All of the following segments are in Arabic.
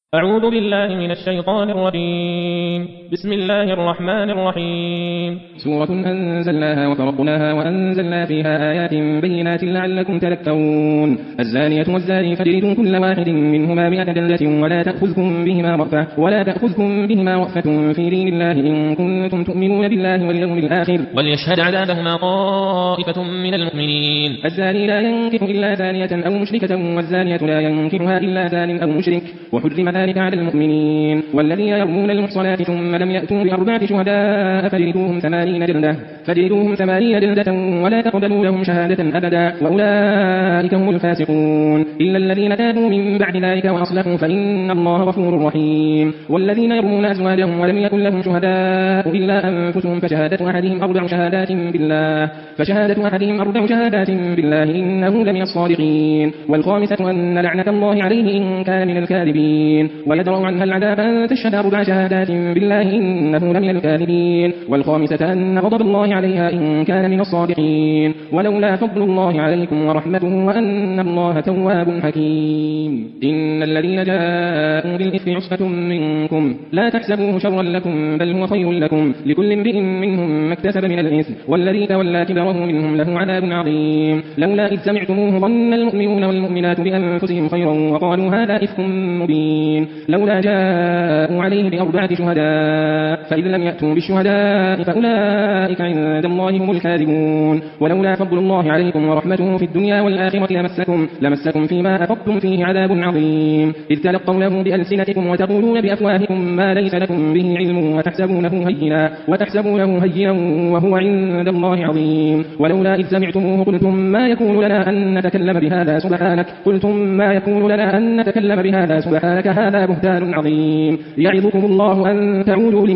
أعوذ بالله من الشيطان الرجيم. بسم الله الرحمن الرحيم. سورة أنزلناها وفرقناها وأنزلنا فيها آيات بينات لعلكم تذكرون. الزانية والزاني فاجلدوا كل واحد منهما 100 جلدة ولا تأخذكم بهما رأفة في دين الله إن كنتم تؤمنون بالله واليوم الآخر وليشهد عذابهما طائفة من المؤمنين. الزاني لا ينكح إلا زانية أو مشركة والزانية لا ينكحها إلا زان أو مشرك وحرم ذلك على المؤمنين. والذين يرمون المحصنات ثم لم يأتوا ب4 شهداء فاجلدوهم 80 جلدة ولا تقبلوا لهم شهادة أبدا وأولئك هم الفاسقون إلا الذين تابوا من بعد ذلك وأصلحوا فإن الله غفور رحيم. والذين يرمون أزواجهم ولم يكن لهم شهداء إلا أنفسهم فشهادة أحدهم 4 شهادات بالله إنه لمن الصادقين. والخامسة أن لعنة الله عليه إن كان من الكاذبين ويدرأ عنها العذاب أن تشهد 4 شهادات بالله إنه لمن الكاذبين. والخامسة أن غضب الله عليها إن كان من الصادقين ولولا فضل الله عليكم ورحمته وأن الله تواب حكيم. إن الذين جاءوا بالإثم عصبة منكم لا تحسبوه شرا لكم بل هو خير لكم لكل امرئ منهم ما اكتسب من الإثم والذي تولى كبره منهم له عذاب عظيم. لولا إذ سمعتموه ظن المؤمنون والمؤمنات بأنفسهم خيرا وقالوا هذا إفك مبين. لولا جاءوا عليه ب4 شهداء فإذ لم يأتوا بالشهداء فأولئك عند الله هم الكاذبون. ولولا فضل الله عليكم ورحمته في الدنيا والآخرة لمسكم فيما أفضتم فيه عذاب عظيم إذ تلقونه بألسنتكم وتقولون بأفواهكم ما ليس لكم به علم وتحسبونه هينا وهو عند الله عظيم. ولولا إذ سمعتموه قلتم ما يكون لنا أن نتكلم بهذا سبحانك هذا بهتان عظيم. يعظكم الله أن تعودوا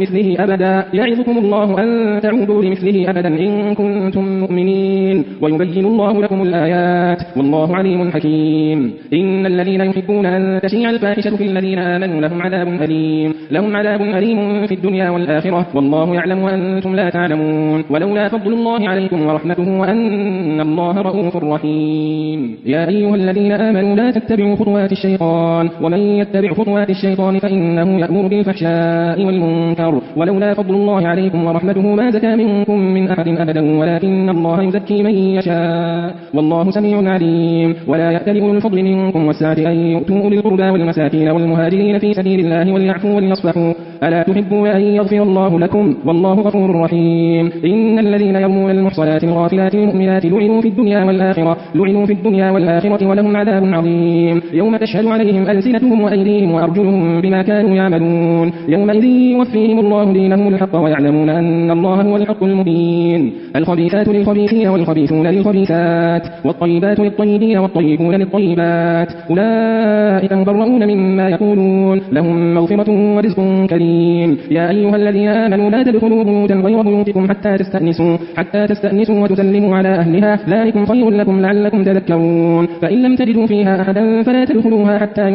لمثله أبدا إن كنتم مؤمنين ويبين الله لكم الآيات والله عليم حكيم. إن الذين يحبون أن تشيع الفاحشة في الذين آمنوا لهم عذاب أليم في الدنيا والآخرة والله يعلم وأنتم لا تعلمون. ولولا فضل الله عليكم ورحمته وأن الله رؤوف رحيم. يا أيها الذين آمنوا لا تتبعوا خطوات الشيطان ومن يتبع خطوات الشيطان فإنه يأمر بالفحشاء والمنكر. ولولا فضل الله عليكم ورحمته ما زكى منكم من أحد أبدا ولكن الله يزكي من يشاء والله سميع عليم. ولا يأتل أولو الفضل منكم والسعة أن يؤتوا أولي القربى والمساكين والمهاجرين في سبيل الله وليعفوا وليصفحوا ألا تحبون أن يغفر الله لكم والله غفور رحيم. إن الذين يرمون المحصنات الغافلات المؤمنات لعنوا في الدنيا والآخرة ولهم عذاب عظيم يوم تشهد عليهم ألسنتهم وأيديهم وأرجلهم بما كانوا يعملون يومئذ يوفيهم الله دينهم الحق ويعلمون أن الله هو الحق المبين. الخبيثات للخبيثين والخبيثون للخبيثات والطيبات للطيبين والطيبون للطيبات أولئك مبرؤون مما يقولون لهم مغفرة ورزق كريم. يا أيها الذين آمنوا لا تدخلوا بيوتا غير بيوتكم حتى تستأنسوا وتسلموا على أهلها ذلكم خير لكم لعلكم تذكرون. فإن لم تجدوا فيها أحدا فلا تدخلوها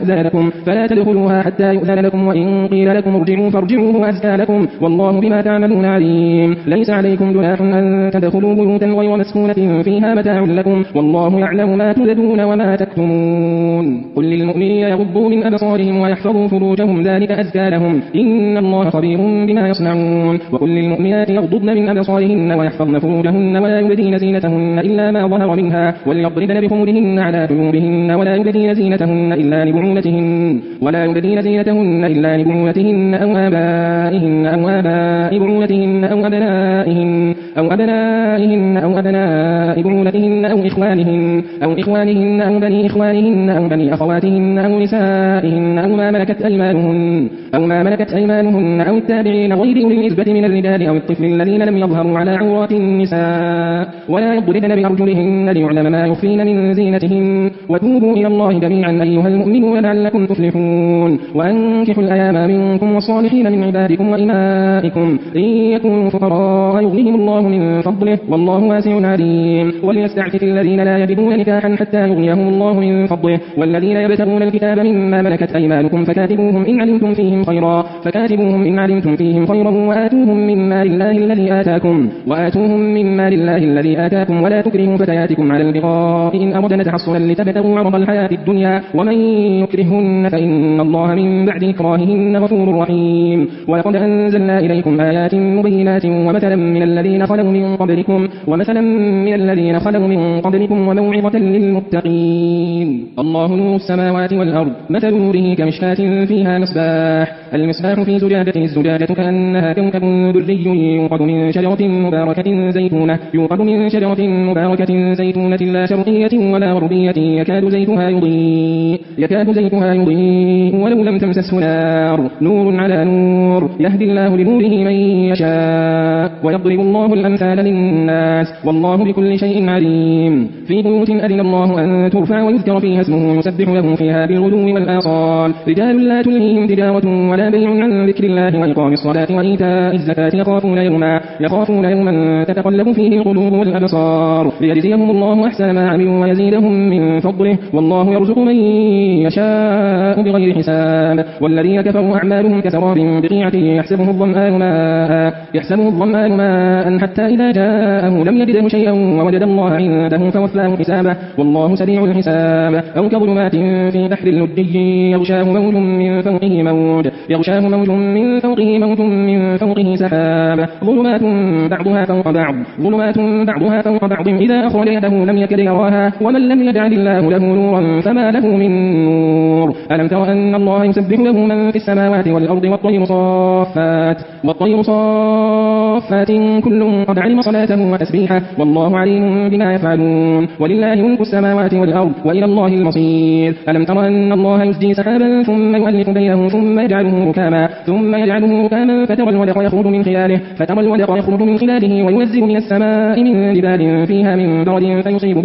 حتى يؤذن لكم وإن قيل لكم ارجعوا فارجعوا هو أزكى لكم والله بما تعملون عليم. ليس عليكم جناح أن تدخلوا بيوتا غير مسكونة فيها متاع لكم والله يعلم ما تبدون وما تكتمون. قل للمؤمنين يغضوا من أبصارهم ويحفظوا فروجهم ذلك أزكى لهم إن الله خبير بما يصنعون. وقل للمؤمنات يغضضن من أبصارهن ويحفظن فروجهن ولا يبدين زينتهن إلا ما ظهر منها وليضربن بخمرهن على جيوبهن ولا يبدين زينتهن إلا لبعولتهن أو آبائهن أو آباء بعولتهن أو أبنائهن أو أبناء بعولتهن أو إخوانهن أو بني إخوانهن أو بني أخواتهن أو نسائهن أو ما ملكت أيمانهن أو التابعين غير أولي الإربة من الرجال أو الطفل الذين لم يظهروا على عورات النساء ولا يضربن بأرجلهن ليعلم ما يخفين من زينتهن وتوبوا إلى الله جميعا أيها المؤمنون لعلكم تفلحون. وأنكحوا الأيام منكم والصالحين من عبادكم وإمائكم إن يكونوا فقراء يغنيهم الله من فضله والله واسع عليم. وليستعفف الذين لا يجدون نكاحا حتى يغنيهم الله من فضله والذين يبتغون الكتاب مما ملكت أيمانكم فكاتبوهم إن علمتم فيهم خيرا فكاتبوهم إن علمتم فيهم خيرا وآتوهم من مال الله الذي آتاكم ولا تكرهوا فتياتكم على البغاء إن أردنا تحصنا لتبتغوا عرض الحياة الدنيا ومن يكرهن فإن الله من بعد إكراههن غفور رحيم. ولقد أنزلنا إليكم آيات مبينات ومثلا من الذين خلوا من قبلكم وموعظة للمتقين. الله نور السماوات والأرض مثل نوره كمشكاة فيها المصباح في زجاجة الزجاجة كأنها كوكب دري يوقد من شجرة مباركة زيتونة لا شرقية ولا غربية يكاد زيتها يضيء ولو لم تمسسه نار نور على نور يهدي الله لنوره من يشاء ويضرب الله الأمثال للناس والله بكل شيء عليم. في بيوت أذن الله أن ترفع ويذكر فيها اسمه يسبح له فيها بالغدو والآصال رجال لا تلهيهم تجارة ولا بيع عن ذكر الله وإقام الصلاة وإيتاء الزكاة يخافون يوما تتقلب فيه القلوب والأبصار ليجزيهم الله أحسن ما عملوا ويزيدهم من فضله والله يرزق من يشاء بغير حساب. والذين كفروا أعمالهم كسراب بقيعة يحسبه الظمآن ماء حتى إذا جاءه لم يجده شيئا ووجد الله عنده فوفاه حسابه والله سريع الحساب. أو كظلمات في بحر اللجي يغشاه موج من فوقه سحاب ظلمات بعضها فوق بعض إذا أخرج يده لم يكد يراها ومن لم يجعل الله له نورا فما له من نور. ألم تر أن الله يسبح له من في السماوات والأرض والطير صافات كل قد علم صلاته وتسبيحه والله عليم بما يفعلون ولله ملك السماوات والأرض وإلى الله المصير. ألم تر أن الله يسجي سحابا ثم يؤلف بينه ثم يجعله ركاما فترى الودق يخرج من خلاله وينزل من السماء من جبال فيها من برد فيصيب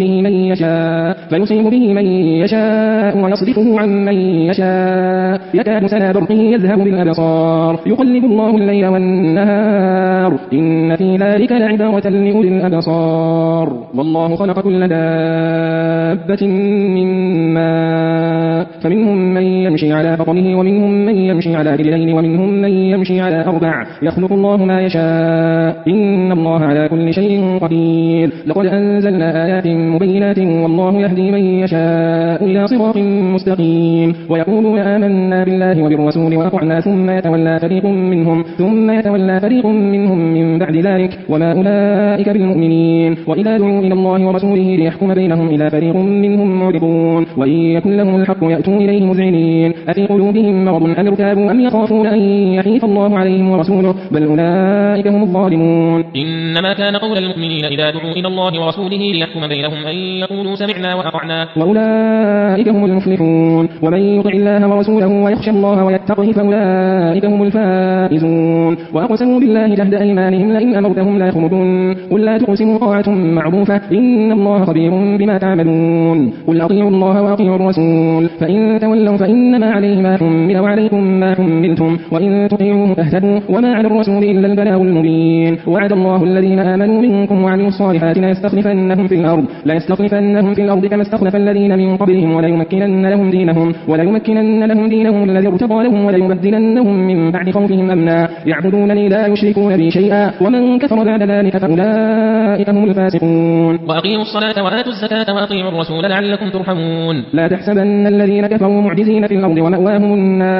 به من يشاء ويصرفه عن من يشاء يكاد سنا برقه يذهب بالأبصار يقلب الله الليل والنهار إن في ذلك لعبرة لأولي الأبصار. والله خلق كل دابة من ماء فمنهم من يمشي على بطنه ومنهم من يمشي على رجلين ومنهم من يمشي على أربع يخلق الله ما يشاء إن الله على كل شيء قدير. لقد أنزلنا آيات مبينات والله يهدي من يشاء إلى صراط مستقيم. ويقولون آمنا بالله وبالرسول وأطعنا ثم يتولى فريق منهم من بعد ذلك وما أولئك بالمؤمنين. وإذا دعوا إلى الله ورسوله ليحكم بينهم إلى فريق منهم معرضون وإن يكن لهم الحق يأتوا إليه مذعنين أفي قلوبهم مرض أم ارتابوا أم يخافون أن يحيف الله عليهم ورسوله بل أولئك هم الظالمون. إنما كان قول المؤمنين إذا دعوا إلى الله ورسوله ليحكم بينهم أن يقولوا سمعنا وأطعنا وأولئك هم المفلحون. ومن يطع الله ورسوله ويخشى الله ويتقه فأولئك هم الفائزون. وأقسموا بالله جهد أيمانهم لئن أمرتهم لا يخرجون قل لا تقسموا طاعة معروفة إن الله خبير بما تعملون. قل أطيعوا الله وأطيعوا الرسول فإن تولوا فإنما عليه ما حمل وعليكم ما حملتم وإن تطيعوه تهتدوا وما على الرسول إلا البلاغ المبين. وعد الله الذين آمنوا منكم وعملوا الصالحات ليستخلفنهم في الأرض كما استخلف الذين من قبلهم وليمكنن لهم دينهم الذي ارتضى لهم وليبدلنهم من بعد خوفهم أمنا يعبدونني لا يشركون بي شيئا ومن كفر بعد ذلك فأولئك هم الفاسقون. وأقيموا الصلاة وآتوا الزكاة وأطيعوا الرسول لعلكم ترحمون. لا تحسبن الذين كفروا معجزين في الأرض ومأواهم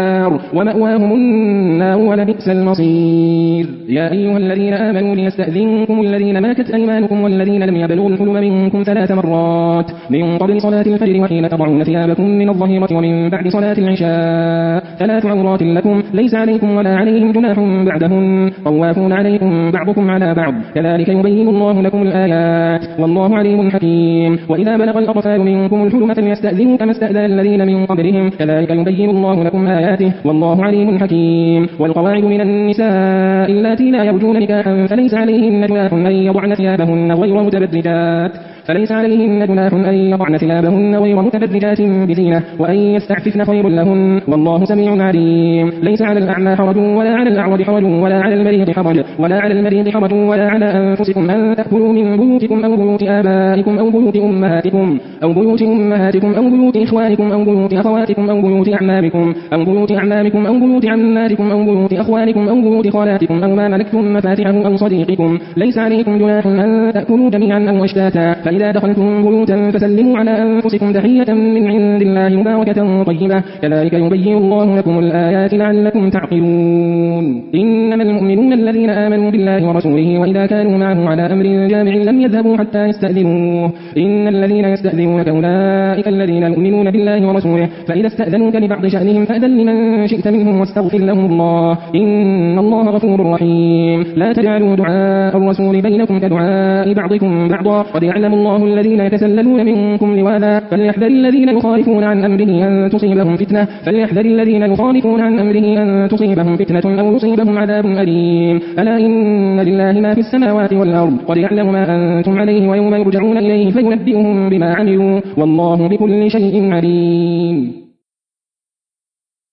النار ولبئس المصير. يا أيها الذين آمنوا ليستأذنكم الذين ملكت أيمانكم والذين لم يبلغوا الحلم منكم 3 مرات من قبل صلاة الفجر وحين تضعون ثيابكم من الظهيرة ومن بعد صلاة العشاء 3 عورات لكم ليس عليكم ولا عليهم جناح بعدهن طوافون عليكم بعضكم على بعض كذلك يبين الله لكم الآيات والله عليم حكيم. وإذا بلغ الأطفال منكم الحلم فليستأذنوا كما استأذن الذين من قبلهم كذلك يبين الله لكم آياته والله عليم حكيم. والقواعد من النساء اللاتي لا يرجون نكاحا فليس عليهن جناح أن يضعن ثيابهن فليس عليهن جناح أن يضعن ثيابهن غير متبرجات بزينة وأن يستعففن خير لهن والله سميع عليم. ليس على الأعمى حرج ولا على الأعرج حرج ولا على المريض حرج ولا على أنفسكم أن تأكلوا من بيوتكم أو بيوت آبائكم أو بيوت أمهاتكم أو بيوت إخوانكم أو بيوت أخواتكم أو بيوت أعمامكم أو بيوت عماتكم أو بيوت أخوانكم أو بيوت خالاتكم أو ما ملكتم مفاتحه أو صديقكم. ليس عليكم جناح أن تأكلوا جميعا أو أشتاتا. فإذا دخلتم بيوتا فسلموا على أنفسكم تحية من عند الله مباركة طيبة كذلك يبين الله لكم الآيات لعلكم تعقلون. إنما المؤمنون الذين آمنوا بالله ورسوله وإذا كانوا معه على أمر جامع لم يذهبوا حتى يستأذنوه. إن الذين يستأذنونك أولئك الذين يؤمنون بالله ورسوله فإذا استأذنوك لبعض شأنهم فأذن لمن شئت منهم واستغفر لهم الله إن الله غفور رحيم. لا تجعلوا دعاء الرسول بينكم كدعاء بعضكم بعضا قد يعلم الله الذين يتسللون منكم لواذا فليحذر الذين يخالفون عن أمره أن تصيبهم فتنة أو يصيبهم عذاب أليم. ألا إن لله ما في السماوات والأرض قد يعلم ما أنتم عليه ويوم يرجعون إليه فينبئهم بما عملوا والله بكل شيء عليم.